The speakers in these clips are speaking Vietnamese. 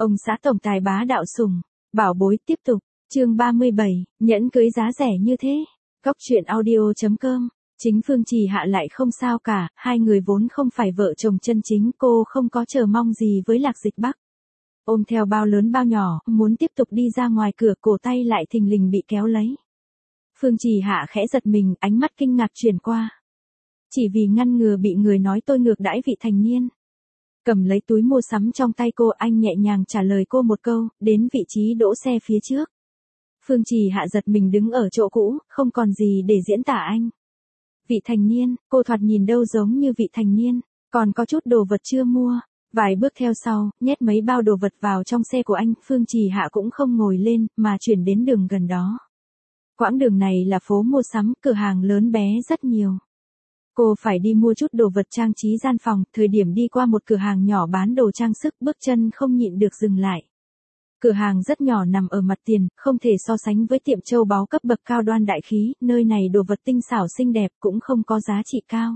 Ông xã tổng tài bá đạo sủng, bảo bối tiếp tục, chương 37, nhẫn cưới giá rẻ như thế. Góc truyện audio.com, chính Phương Trì Hạ lại không sao cả, hai người vốn không phải vợ chồng chân chính, cô không có chờ mong gì với Lạc Dịch Bắc. Ôm theo bao lớn bao nhỏ, muốn tiếp tục đi ra ngoài cửa, cổ tay lại thình lình bị kéo lấy. Phương Trì Hạ khẽ giật mình, ánh mắt kinh ngạc chuyển qua. Chỉ vì ngăn ngừa bị người nói tôi ngược đãi vị thành niên. Cầm lấy túi mua sắm trong tay cô, anh nhẹ nhàng trả lời cô một câu, đến vị trí đỗ xe phía trước. Phương Trì Hạ giật mình đứng ở chỗ cũ, không còn gì để diễn tả anh. Vị thành niên, cô thoạt nhìn đâu giống như vị thành niên, còn có chút đồ vật chưa mua. Vài bước theo sau, nhét mấy bao đồ vật vào trong xe của anh, Phương Trì Hạ cũng không ngồi lên, mà chuyển đến đường gần đó. Quãng đường này là phố mua sắm, cửa hàng lớn bé rất nhiều. Cô phải đi mua chút đồ vật trang trí gian phòng, thời điểm đi qua một cửa hàng nhỏ bán đồ trang sức, bước chân không nhịn được dừng lại. Cửa hàng rất nhỏ nằm ở mặt tiền, không thể so sánh với tiệm châu báu cấp bậc cao đoan đại khí, nơi này đồ vật tinh xảo xinh đẹp cũng không có giá trị cao.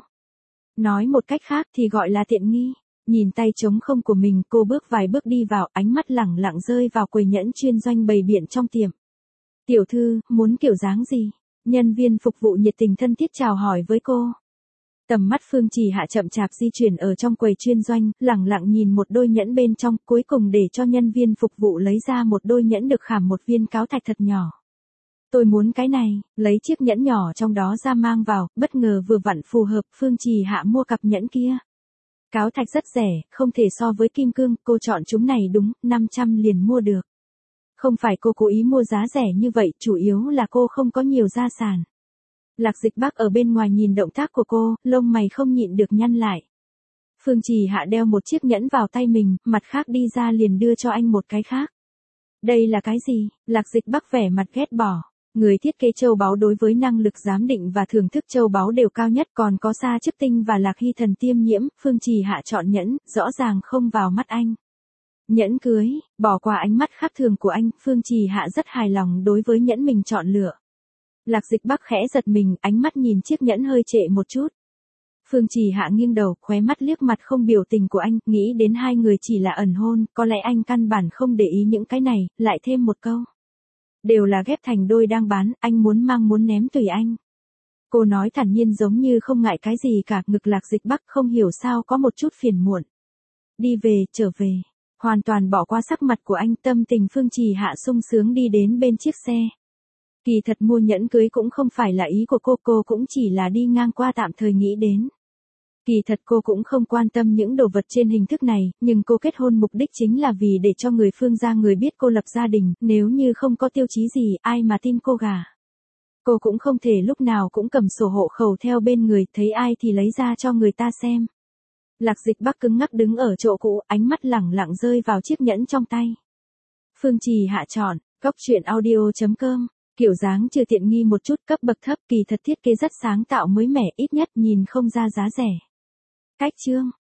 Nói một cách khác thì gọi là tiện nghi. Nhìn tay trống không của mình, cô bước vài bước đi vào, ánh mắt lẳng lặng rơi vào quầy nhẫn chuyên doanh bày biện trong tiệm. Tiểu thư, muốn kiểu dáng gì? Nhân viên phục vụ nhiệt tình thân thiết chào hỏi với cô. Tầm mắt Phương Trì Hạ chậm chạp di chuyển ở trong quầy chuyên doanh, lẳng lặng nhìn một đôi nhẫn bên trong, cuối cùng để cho nhân viên phục vụ lấy ra một đôi nhẫn được khảm một viên cáo thạch thật nhỏ. Tôi muốn cái này, lấy chiếc nhẫn nhỏ trong đó ra mang vào, bất ngờ vừa vặn phù hợp, Phương Trì Hạ mua cặp nhẫn kia. Cáo thạch rất rẻ, không thể so với kim cương, cô chọn chúng này đúng, 500 liền mua được. Không phải cô cố ý mua giá rẻ như vậy, chủ yếu là cô không có nhiều gia sản. Lạc Dịch Bắc ở bên ngoài nhìn động tác của cô, lông mày không nhịn được nhăn lại. Phương Trì Hạ đeo một chiếc nhẫn vào tay mình, mặt khác đi ra liền đưa cho anh một cái khác. Đây là cái gì? Lạc Dịch Bắc vẻ mặt ghét bỏ. Người thiết kế châu báu đối với năng lực giám định và thưởng thức châu báu đều cao nhất, còn có Sa Chức Tinh và Lạc Hy Thần Tiêm Nhiễm, Phương Trì Hạ chọn nhẫn, rõ ràng không vào mắt anh. Nhẫn cưới, bỏ qua ánh mắt khác thường của anh, Phương Trì Hạ rất hài lòng đối với nhẫn mình chọn lựa. Lạc Dịch Bắc khẽ giật mình, ánh mắt nhìn chiếc nhẫn hơi trệ một chút. Phương Trì Hạ nghiêng đầu, khóe mắt liếc mặt không biểu tình của anh, nghĩ đến hai người chỉ là ẩn hôn, có lẽ anh căn bản không để ý những cái này, lại thêm một câu. Đều là ghép thành đôi đang bán, anh muốn mang muốn ném tùy anh. Cô nói thản nhiên giống như không ngại cái gì cả, ngực Lạc Dịch Bắc không hiểu sao có một chút phiền muộn. Đi về, trở về. Hoàn toàn bỏ qua sắc mặt của anh, tâm tình Phương Trì Hạ sung sướng đi đến bên chiếc xe. Kỳ thật mua nhẫn cưới cũng không phải là ý của cô cũng chỉ là đi ngang qua tạm thời nghĩ đến. Kỳ thật cô cũng không quan tâm những đồ vật trên hình thức này, nhưng cô kết hôn mục đích chính là vì để cho người Phương gia người biết cô lập gia đình, nếu như không có tiêu chí gì, ai mà tin cô gả. Cô cũng không thể lúc nào cũng cầm sổ hộ khẩu theo bên người, thấy ai thì lấy ra cho người ta xem. Lạc Dịch Bắc cứng ngắc đứng ở chỗ cũ, ánh mắt lẳng lặng rơi vào chiếc nhẫn trong tay. Phương Trì Hạ chọn, góc truyện audio.com. Kiểu dáng chưa tiện nghi một chút, cấp bậc thấp, kỳ thật thiết kế rất sáng tạo mới mẻ, ít nhất nhìn không ra giá rẻ. Cách chương